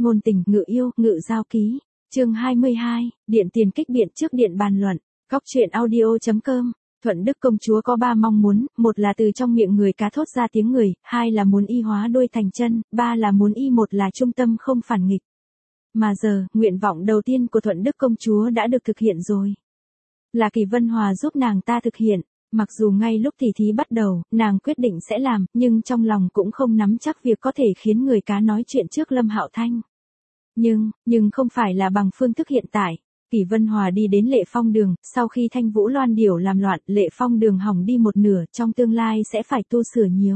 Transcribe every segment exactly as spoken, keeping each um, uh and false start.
ngôn tình, ngự yêu, ngự giao ký. Chương hai mươi hai, điện tiền kích biện trước điện bàn luận. Góc truyện audio chấm com. Thuận Đức công chúa có ba mong muốn, một là từ trong miệng người cá thốt ra tiếng người, hai là muốn y hóa đôi thành chân, ba là muốn y một là trung tâm không phản nghịch. Mà giờ, nguyện vọng đầu tiên của Thuận Đức công chúa đã được thực hiện rồi. Là Kỳ Vân Hòa giúp nàng ta thực hiện. Mặc dù ngay lúc tỉ thí bắt đầu, nàng quyết định sẽ làm, nhưng trong lòng cũng không nắm chắc việc có thể khiến người cá nói chuyện trước Lâm Hạo Thanh. Nhưng, nhưng không phải là bằng phương thức hiện tại. Kỳ Vân Hòa đi đến Lệ Phong Đường, sau khi Thanh Vũ Loan Điểu làm loạn, Lệ Phong Đường hỏng đi một nửa, trong tương lai sẽ phải tu sửa nhiều.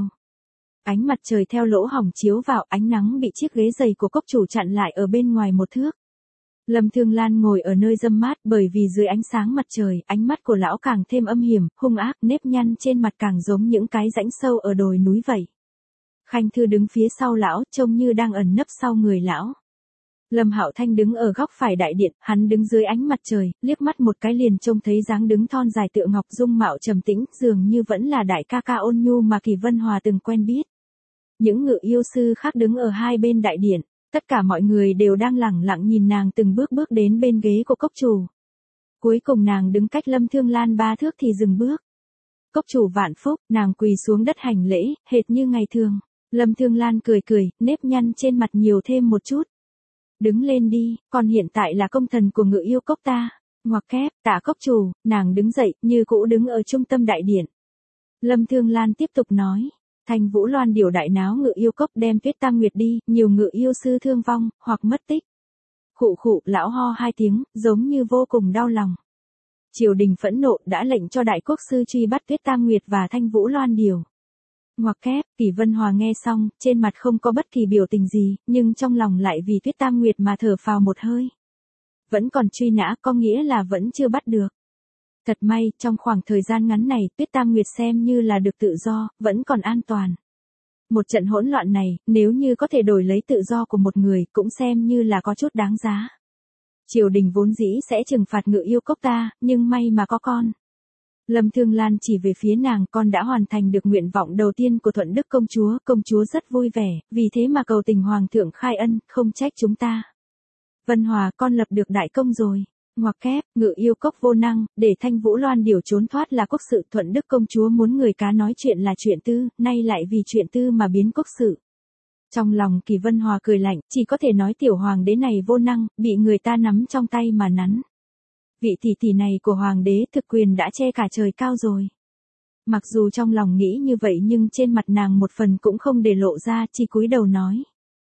Ánh mặt trời theo lỗ hổng chiếu vào, ánh nắng bị chiếc ghế giày của cốc chủ chặn lại ở bên ngoài một thước. Lâm Thương Lan ngồi ở nơi râm mát, bởi vì dưới ánh sáng mặt trời, ánh mắt của lão càng thêm âm hiểm, hung ác, nếp nhăn trên mặt càng giống những cái rãnh sâu ở đồi núi vậy. Khanh Thư đứng phía sau lão, trông như đang ẩn nấp sau người lão. Lâm Hạo Thanh đứng ở góc phải đại điện, hắn đứng dưới ánh mặt trời, liếc mắt một cái liền trông thấy dáng đứng thon dài tựa ngọc, dung mạo trầm tĩnh, dường như vẫn là đại ca ca ôn nhu mà Kỳ Vân Hòa từng quen biết. Những ngự yêu sư khác đứng ở hai bên đại điện, tất cả mọi người đều đang lẳng lặng nhìn nàng từng bước bước đến bên ghế của cốc chủ. Cuối cùng nàng đứng cách Lâm Thương Lan ba thước thì dừng bước. Cốc chủ vạn phúc, nàng quỳ xuống đất hành lễ, hệt như ngày thường. Lâm Thương Lan cười cười, nếp nhăn trên mặt nhiều thêm một chút. Đứng lên đi, con hiện tại là công thần của ngự yêu cốc ta. Ngoặc kép, tạ cốc chủ, nàng đứng dậy, như cũ đứng ở trung tâm đại điện. Lâm Thương Lan tiếp tục nói. Thanh Vũ Loan Điểu đại náo ngự yêu cốc đem Tuyết Tam Nguyệt đi, nhiều ngự yêu sư thương vong, hoặc mất tích. Khụ khụ, lão ho hai tiếng, giống như vô cùng đau lòng. Triều đình phẫn nộ đã lệnh cho đại quốc sư truy bắt Tuyết Tam Nguyệt và Thanh Vũ Loan Điểu. Ngoặc kép, Kỳ Vân Hòa nghe xong, trên mặt không có bất kỳ biểu tình gì, nhưng trong lòng lại vì Tuyết Tam Nguyệt mà thở phào một hơi. Vẫn còn truy nã có nghĩa là vẫn chưa bắt được. Thật may, trong khoảng thời gian ngắn này, Tuyết Tam Nguyệt xem như là được tự do, vẫn còn an toàn. Một trận hỗn loạn này, nếu như có thể đổi lấy tự do của một người, cũng xem như là có chút đáng giá. Triều đình vốn dĩ sẽ trừng phạt ngự yêu cốc ta, nhưng may mà có con. Lâm Thương Lan chỉ về phía nàng, con đã hoàn thành được nguyện vọng đầu tiên của Thuận Đức công chúa, công chúa rất vui vẻ, vì thế mà cầu tình hoàng thượng khai ân, không trách chúng ta. Vân Hòa, con lập được đại công rồi. Ngoặc kép, ngự yêu cốc vô năng, để Thanh Vũ Loan Điểu trốn thoát là quốc sự, Thuận Đức công chúa muốn người cá nói chuyện là chuyện tư, nay lại vì chuyện tư mà biến quốc sự. Trong lòng Kỳ Vân Hòa cười lạnh, chỉ có thể nói tiểu hoàng đế này vô năng, bị người ta nắm trong tay mà nắn. Vị tỷ tỷ này của hoàng đế thực quyền đã che cả trời cao rồi. Mặc dù trong lòng nghĩ như vậy nhưng trên mặt nàng một phần cũng không để lộ ra, chỉ cúi đầu nói.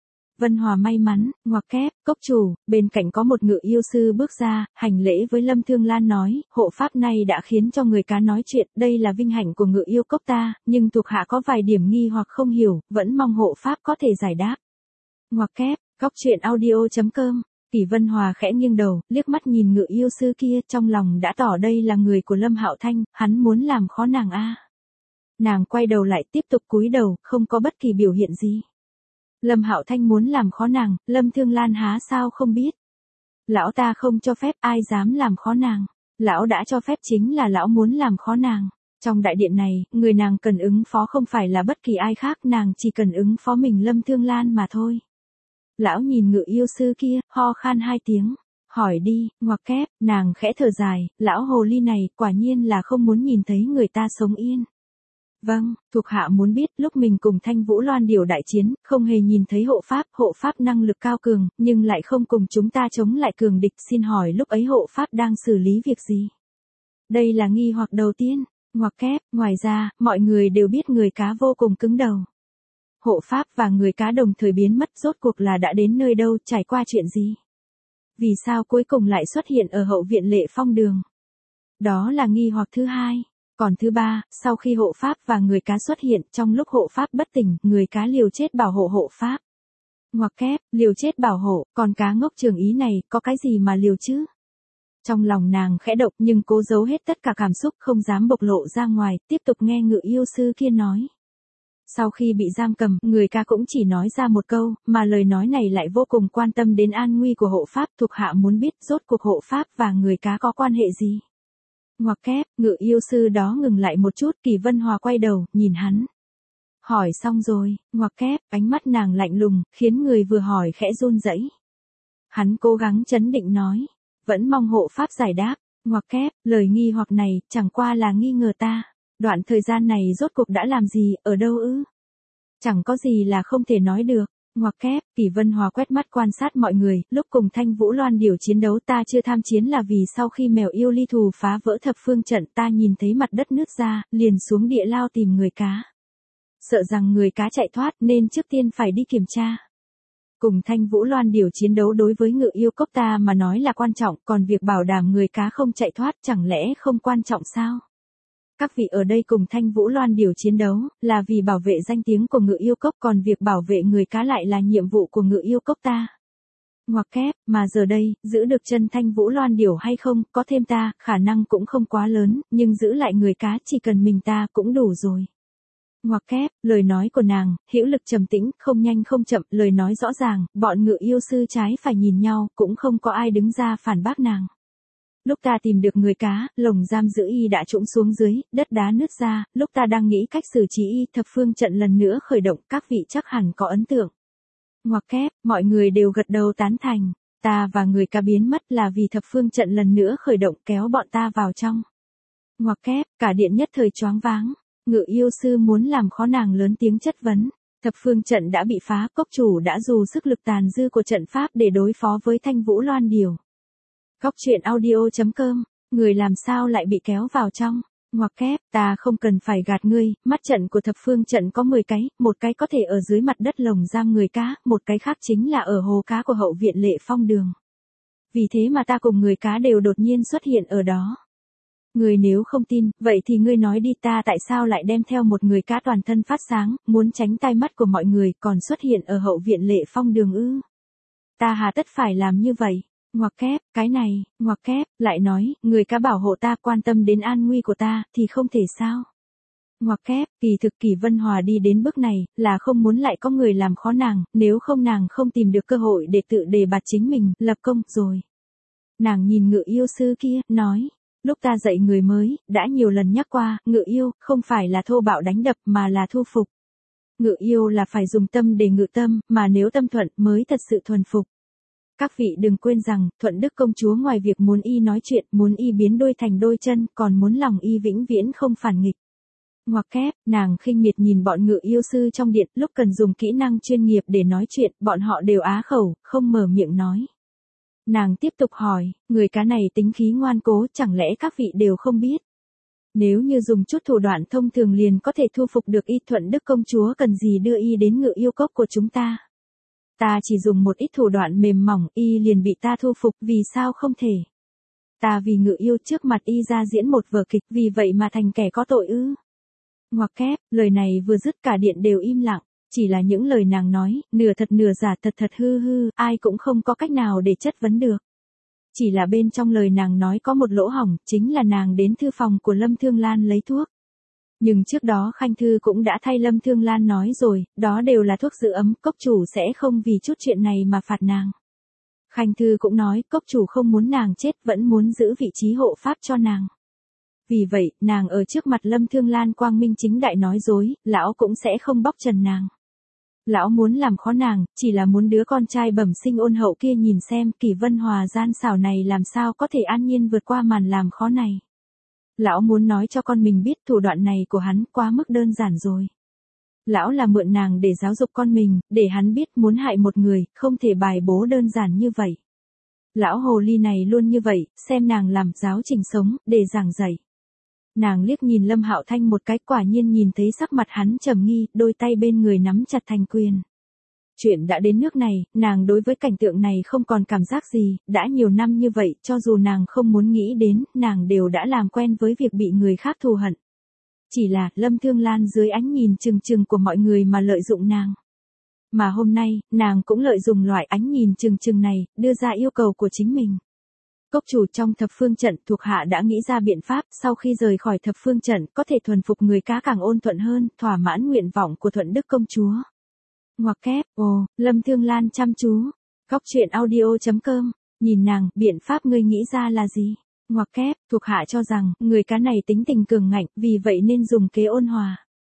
Vân Hòa may mắn, ngoặc kép, cốc chủ, bên cạnh có một ngự yêu sư bước ra, hành lễ với Lâm Thương Lan nói, hộ pháp này đã khiến cho người cá nói chuyện, đây là vinh hạnh của ngự yêu cốc ta, nhưng thuộc hạ có vài điểm nghi hoặc không hiểu, vẫn mong hộ pháp có thể giải đáp. Ngoặc kép, góc truyện audio chấm com. Kỳ Vân Hòa khẽ nghiêng đầu, liếc mắt nhìn ngự yêu sư kia, trong lòng đã tỏ đây là người của Lâm Hạo Thanh, hắn muốn làm khó nàng a. Nàng quay đầu lại tiếp tục cúi đầu, không có bất kỳ biểu hiện gì. Lâm Hạo Thanh muốn làm khó nàng, Lâm Thương Lan há sao không biết. Lão ta không cho phép, ai dám làm khó nàng. Lão đã cho phép chính là lão muốn làm khó nàng. Trong đại điện này, người nàng cần ứng phó không phải là bất kỳ ai khác, nàng chỉ cần ứng phó mình Lâm Thương Lan mà thôi. Lão nhìn ngự yêu sư kia, ho khan hai tiếng. Hỏi đi, ngoặc kép, nàng khẽ thở dài, lão hồ ly này, quả nhiên là không muốn nhìn thấy người ta sống yên. Vâng, thuộc hạ muốn biết, lúc mình cùng Thanh Vũ Loan Điểu đại chiến, không hề nhìn thấy hộ pháp, hộ pháp năng lực cao cường, nhưng lại không cùng chúng ta chống lại cường địch, xin hỏi lúc ấy hộ pháp đang xử lý việc gì? Đây là nghi hoặc đầu tiên, ngoặc kép, ngoài ra, mọi người đều biết người cá vô cùng cứng đầu. Hộ pháp và người cá đồng thời biến mất, rốt cuộc là đã đến nơi đâu, trải qua chuyện gì? Vì sao cuối cùng lại xuất hiện ở hậu viện Lệ Phong Đường? Đó là nghi hoặc thứ hai. Còn thứ ba, sau khi hộ pháp và người cá xuất hiện, trong lúc hộ pháp bất tỉnh, người cá liều chết bảo hộ hộ pháp. Ngoặc kép, liều chết bảo hộ, còn cá ngốc trường ý này, có cái gì mà liều chứ? Trong lòng nàng khẽ động nhưng cố giấu hết tất cả cảm xúc, không dám bộc lộ ra ngoài, tiếp tục nghe ngự yêu sư kia nói. Sau khi bị giam cầm, người cá cũng chỉ nói ra một câu, mà lời nói này lại vô cùng quan tâm đến an nguy của hộ pháp, thuộc hạ muốn biết rốt cuộc hộ pháp và người cá có quan hệ gì. Ngoặc kép, ngự yêu sư đó ngừng lại một chút, Kỳ Vân Hòa quay đầu, nhìn hắn. Hỏi xong rồi, ngoặc kép, ánh mắt nàng lạnh lùng, khiến người vừa hỏi khẽ run rẩy. Hắn cố gắng trấn định nói, vẫn mong hộ pháp giải đáp, ngoặc kép, lời nghi hoặc này, chẳng qua là nghi ngờ ta. Đoạn thời gian này rốt cuộc đã làm gì, ở đâu ư? Chẳng có gì là không thể nói được. Ngoặc kép, Kỷ Vân Hòa quét mắt quan sát mọi người, lúc cùng Thanh Vũ Loan điều chiến đấu ta chưa tham chiến là vì sau khi mèo yêu ly thù phá vỡ thập phương trận ta nhìn thấy mặt đất nứt ra, liền xuống địa lao tìm người cá. Sợ rằng người cá chạy thoát nên trước tiên phải đi kiểm tra. Cùng Thanh Vũ Loan điều chiến đấu đối với ngự yêu cốc ta mà nói là quan trọng, còn việc bảo đảm người cá không chạy thoát chẳng lẽ không quan trọng sao? Các vị ở đây cùng Thanh Vũ Loan điều chiến đấu, là vì bảo vệ danh tiếng của ngự yêu cốc, còn việc bảo vệ người cá lại là nhiệm vụ của ngự yêu cốc ta. Ngoặc kép, mà giờ đây, giữ được chân Thanh Vũ Loan điều hay không, có thêm ta, khả năng cũng không quá lớn, nhưng giữ lại người cá chỉ cần mình ta cũng đủ rồi. Ngoặc kép, lời nói của nàng, hữu lực trầm tĩnh, không nhanh không chậm, lời nói rõ ràng, bọn ngự yêu sư trái phải nhìn nhau, cũng không có ai đứng ra phản bác nàng. Lúc ta tìm được người cá, lồng giam giữ y đã trũng xuống dưới, đất đá nứt ra, lúc ta đang nghĩ cách xử trí y, thập phương trận lần nữa khởi động, các vị chắc hẳn có ấn tượng. Ngoặc kép, mọi người đều gật đầu tán thành, ta và người cá biến mất là vì thập phương trận lần nữa khởi động kéo bọn ta vào trong. Ngoặc kép, cả điện nhất thời choáng váng, ngự yêu sư muốn làm khó nàng lớn tiếng chất vấn. Thập phương trận đã bị phá, cốc chủ đã dùng sức lực tàn dư của trận pháp để đối phó với Thanh Vũ Loan điều. Góc truyện audio chấm com, người làm sao lại bị kéo vào trong? Ngoặc kép, ta không cần phải gạt ngươi, mắt trận của thập phương trận có mười cái, một cái có thể ở dưới mặt đất lồng giam người cá, một cái khác chính là ở hồ cá của hậu viện Lệ Phong Đường. Vì thế mà ta cùng người cá đều đột nhiên xuất hiện ở đó. Người nếu không tin, vậy thì ngươi nói đi, ta tại sao lại đem theo một người cá toàn thân phát sáng, muốn tránh tai mắt của mọi người, còn xuất hiện ở hậu viện Lệ Phong Đường ư? Ta hà tất phải làm như vậy? Ngoặc kép, cái này, ngoặc kép, lại nói, người cá bảo hộ ta, quan tâm đến an nguy của ta, thì không thể sao? Ngoặc kép, kỳ thực Kỷ Vân Hòa đi đến bước này, là không muốn lại có người làm khó nàng, nếu không nàng không tìm được cơ hội để tự đề bạt chính mình, lập công, rồi. Nàng nhìn ngự yêu sư kia, nói, lúc ta dạy người mới, đã nhiều lần nhắc qua, ngự yêu, không phải là thô bạo đánh đập mà là thu phục. Ngự yêu là phải dùng tâm để ngự tâm, mà nếu tâm thuận mới thật sự thuần phục. Các vị đừng quên rằng, Thuận Đức công chúa ngoài việc muốn y nói chuyện, muốn y biến đôi thành đôi chân, còn muốn lòng y vĩnh viễn không phản nghịch. Ngoặc kép, nàng khinh miệt nhìn bọn ngự yêu sư trong điện, lúc cần dùng kỹ năng chuyên nghiệp để nói chuyện, bọn họ đều á khẩu, không mở miệng nói. Nàng tiếp tục hỏi, người cá này tính khí ngoan cố, chẳng lẽ các vị đều không biết? Nếu như dùng chút thủ đoạn thông thường liền có thể thu phục được y, Thuận Đức công chúa cần gì đưa y đến ngự yêu cốc của chúng ta? Ta chỉ dùng một ít thủ đoạn mềm mỏng, y liền bị ta thu phục, vì sao không thể? Ta vì ngự yêu trước mặt y ra diễn một vở kịch, vì vậy mà thành kẻ có tội ư? Ngoặc kép, lời này vừa dứt cả điện đều im lặng, chỉ là những lời nàng nói, nửa thật nửa giả, thật thật hư hư, ai cũng không có cách nào để chất vấn được. Chỉ là bên trong lời nàng nói có một lỗ hổng, chính là nàng đến thư phòng của Lâm Thương Lan lấy thuốc. Nhưng trước đó Khanh Thư cũng đã thay Lâm Thương Lan nói rồi, đó đều là thuốc giữ ấm, cốc chủ sẽ không vì chút chuyện này mà phạt nàng. Khanh Thư cũng nói, cốc chủ không muốn nàng chết, vẫn muốn giữ vị trí hộ pháp cho nàng. Vì vậy, nàng ở trước mặt Lâm Thương Lan quang minh chính đại nói dối, lão cũng sẽ không bóc trần nàng. Lão muốn làm khó nàng, chỉ là muốn đứa con trai bẩm sinh ôn hậu kia nhìn xem Kỷ Vân Hòa gian xảo này làm sao có thể an nhiên vượt qua màn làm khó này. Lão muốn nói cho con mình biết thủ đoạn này của hắn quá mức đơn giản rồi. Lão là mượn nàng để giáo dục con mình, để hắn biết muốn hại một người, không thể bài bố đơn giản như vậy. Lão hồ ly này luôn như vậy, xem nàng làm giáo trình sống, để giảng dạy. Nàng liếc nhìn Lâm Hạo Thanh một cái, quả nhiên nhìn thấy sắc mặt hắn trầm nghi, đôi tay bên người nắm chặt thành quyền. Chuyện đã đến nước này, nàng đối với cảnh tượng này không còn cảm giác gì, đã nhiều năm như vậy, cho dù nàng không muốn nghĩ đến, nàng đều đã làm quen với việc bị người khác thù hận. Chỉ là, Lâm Thương Lan dưới ánh nhìn trừng trừng của mọi người mà lợi dụng nàng. Mà hôm nay, nàng cũng lợi dụng loại ánh nhìn trừng trừng này, đưa ra yêu cầu của chính mình. Cốc chủ, trong thập phương trận, thuộc hạ đã nghĩ ra biện pháp, sau khi rời khỏi thập phương trận, có thể thuần phục người cá càng ôn thuận hơn, thỏa mãn nguyện vọng của Thuận Đức công chúa. Ngoặc kép, ồ, Lâm Thương Lan chăm chú. Góc truyện audio chấm com, nhìn nàng, biện pháp ngươi nghĩ ra là gì? Ngoặc kép, thuộc hạ cho rằng, người cá này tính tình cường ngạnh, vì vậy nên dùng kế ôn hòa.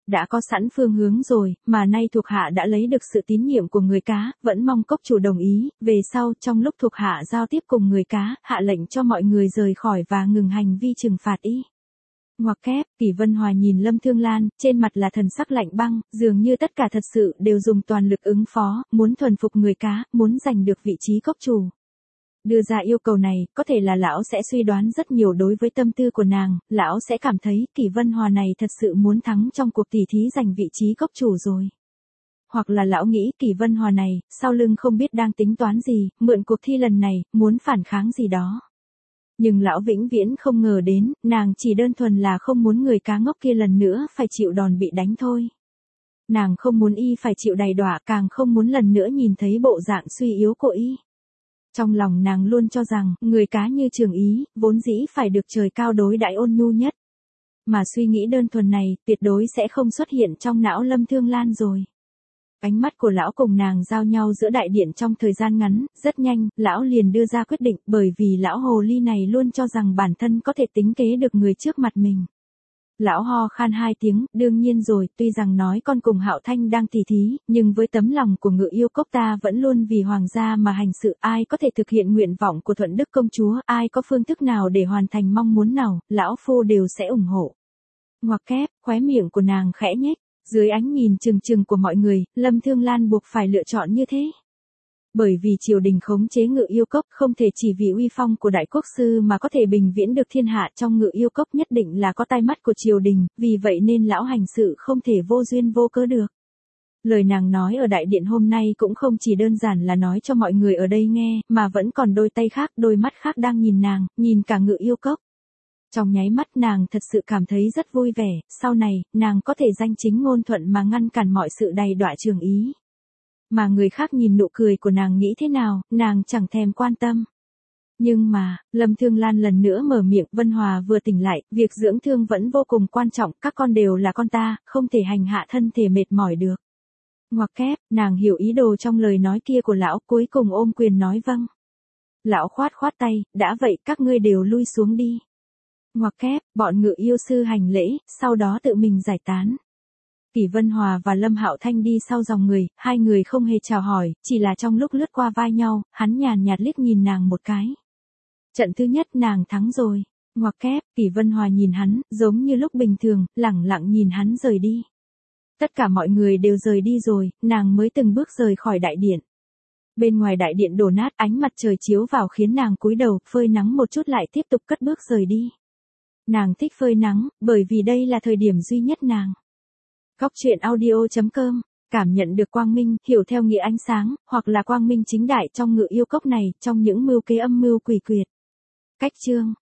Đã có sẵn phương hướng rồi, mà nay thuộc hạ đã lấy được sự tín nhiệm của người cá, vẫn mong cốc chủ đồng ý, về sau trong lúc thuộc hạ giao tiếp cùng người cá, hạ lệnh cho mọi người rời khỏi và ngừng hành vi trừng phạt y. Ngoặc kép, Kỷ Vân Hòa nhìn Lâm Thương Lan, trên mặt là thần sắc lạnh băng, dường như tất cả thật sự đều dùng toàn lực ứng phó, muốn thuần phục người cá, muốn giành được vị trí cốc chủ. Đưa ra yêu cầu này, có thể là lão sẽ suy đoán rất nhiều đối với tâm tư của nàng, lão sẽ cảm thấy Kỷ Vân Hòa này thật sự muốn thắng trong cuộc tỉ thí giành vị trí cốc chủ rồi. Hoặc là lão nghĩ Kỷ Vân Hòa này, sau lưng không biết đang tính toán gì, mượn cuộc thi lần này, muốn phản kháng gì đó. Nhưng lão vĩnh viễn không ngờ đến, nàng chỉ đơn thuần là không muốn người cá ngốc kia lần nữa phải chịu đòn bị đánh thôi. Nàng không muốn y phải chịu đầy đọa, càng không muốn lần nữa nhìn thấy bộ dạng suy yếu của y. Trong lòng nàng luôn cho rằng, người cá như Trường Ý, vốn dĩ phải được trời cao đối đãi ôn nhu nhất. Mà suy nghĩ đơn thuần này, tuyệt đối sẽ không xuất hiện trong não Lâm Thương Lan rồi. Ánh mắt của lão cùng nàng giao nhau giữa đại điện trong thời gian ngắn, rất nhanh, lão liền đưa ra quyết định, bởi vì lão hồ ly này luôn cho rằng bản thân có thể tính kế được người trước mặt mình. Lão ho khan hai tiếng, đương nhiên rồi, tuy rằng nói con cùng Hạo Thanh đang tỉ thí, nhưng với tấm lòng của Ngự Yêu Cốc ta vẫn luôn vì hoàng gia mà hành sự, ai có thể thực hiện nguyện vọng của Thuận Đức công chúa, ai có phương thức nào để hoàn thành mong muốn nào, lão phu đều sẽ ủng hộ. Ngoặc kép, khóe miệng của nàng khẽ nhếch, dưới ánh nhìn trừng trừng của mọi người, Lâm Thương Lan buộc phải lựa chọn như thế. Bởi vì triều đình khống chế Ngự Yêu Cốc không thể chỉ vì uy phong của đại quốc sư mà có thể bình viễn được thiên hạ, trong Ngự Yêu Cốc nhất định là có tai mắt của triều đình, vì vậy nên lão hành sự không thể vô duyên vô cớ được. Lời nàng nói ở đại điện hôm nay cũng không chỉ đơn giản là nói cho mọi người ở đây nghe, mà vẫn còn đôi tay khác, đôi mắt khác đang nhìn nàng, nhìn cả Ngự Yêu Cốc. Trong nháy mắt nàng thật sự cảm thấy rất vui vẻ, sau này, nàng có thể danh chính ngôn thuận mà ngăn cản mọi sự đầy đọa Trường Ý. Mà người khác nhìn nụ cười của nàng nghĩ thế nào, nàng chẳng thèm quan tâm. Nhưng mà, Lâm Thương Lan lần nữa mở miệng, Vân Hòa vừa tỉnh lại, việc dưỡng thương vẫn vô cùng quan trọng, các con đều là con ta, không thể hành hạ thân thể mệt mỏi được. Ngoặc kép, nàng hiểu ý đồ trong lời nói kia của lão, cuối cùng ôm quyền nói vâng. Lão khoát khoát tay, đã vậy các ngươi đều lui xuống đi. Ngoặc kép, bọn Ngự Yêu sư hành lễ, sau đó tự mình giải tán. Kỷ Vân Hòa và Lâm Hạo Thanh đi sau dòng người, hai người không hề chào hỏi, chỉ là trong lúc lướt qua vai nhau, hắn nhàn nhạt liếc nhìn nàng một cái. Trận thứ nhất nàng thắng rồi. Ngoặc kép, Kỷ Vân Hòa nhìn hắn, giống như lúc bình thường, lẳng lặng nhìn hắn rời đi. Tất cả mọi người đều rời đi rồi, nàng mới từng bước rời khỏi đại điện. Bên ngoài đại điện đổ nát, ánh mặt trời chiếu vào khiến nàng cúi đầu, phơi nắng một chút lại tiếp tục cất bước rời đi. Nàng thích phơi nắng, bởi vì đây là thời điểm duy nhất nàng. Góc truyện audio chấm com, cảm nhận được quang minh, hiểu theo nghĩa ánh sáng, hoặc là quang minh chính đại trong Ngự Yêu Cốc này, trong những mưu kế âm mưu quỷ quyệt. Cách chương